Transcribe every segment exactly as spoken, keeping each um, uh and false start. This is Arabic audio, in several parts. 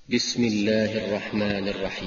بسم الله الرحمن الرحيم.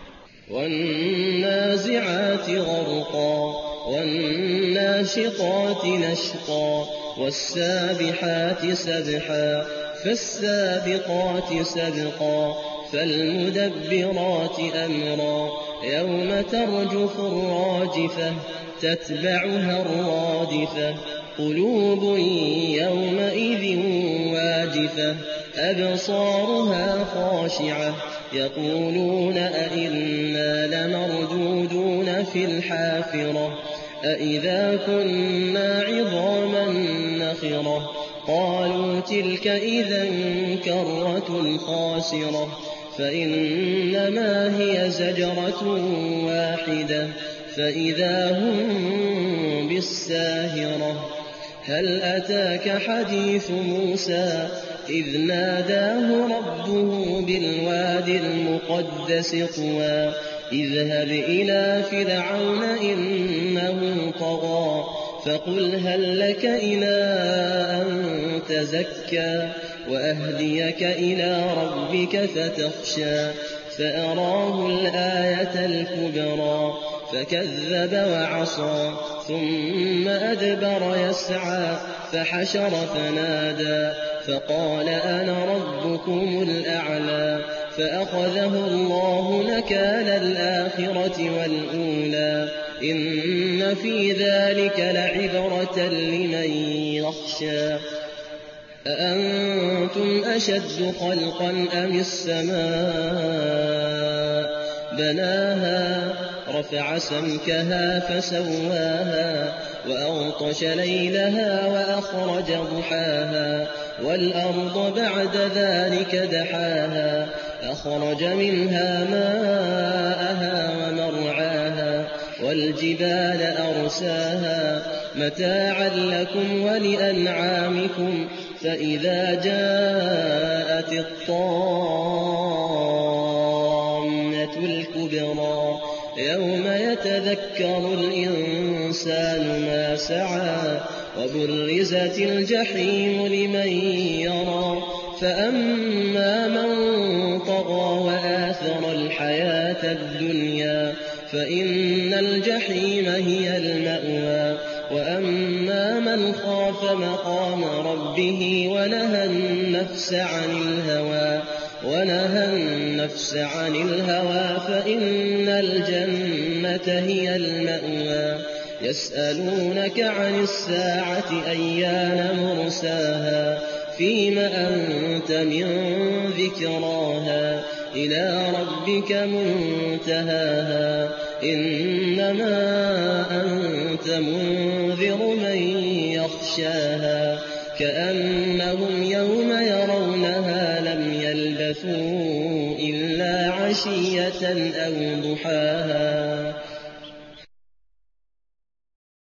والنازعات غرقا والناشطات نشطا والسابحات سبحا فالسابقات سبقا فالمدبرات أمرا يوم ترجف الراجفة تتبعها الرادفة قلوب يومئذ واجفة أبصارها خاشعة يقولون أئنا لمردودون في الحافرة أئذا كنا عظاما نخرة قالوا تلك إذا كرة خاسرة فإنما هي زجرة واحدة فإذا هم بالساهرة هل أتاك حديث موسى إذ ناداه ربه بالواد المقدس طوى اذهب إلى فرعون إنه طغى فقل هل لك إلى أن تزكى وأهديك إلى ربك فتخشى فأراه الآية الكبرى فكذب وعصى ثم أدبر يسعى فحشر فنادى فقال أنا ربكم الأعلى فأخذه الله نكال الآخرة والأولى إن في ذلك لعبرة لمن يخشى أأنتم أشد خلقا أم السماء بناها رفع سمكها فسواها وأغطش ليلها وأخرج ضحاها والأرض بعد ذلك دحاها أخرج منها ماءها ومرعاها والجبال أرساها متاعا لكم ولأنعامكم فإذا جاءت الطامة الكبرى يوم يتذكر الإنسان ما سعى وبرزت الجحيم لمن يرى فأما من طغى وآثر الحياة الدنيا فإن الجحيم هي المأوى وأما من خاف مقام ربه ونهى النفس عن الهوى ونهى النفس عن الهوى فإن الجنة هي المأوى يسألونك عن الساعة أيان مرساها فيم أنت من ذكراها إلى ربك منتهاها إنما أنت منذر من يخشاها كأنهم يوم يرونها لم يلبثوا إلا عشية أو ضحاها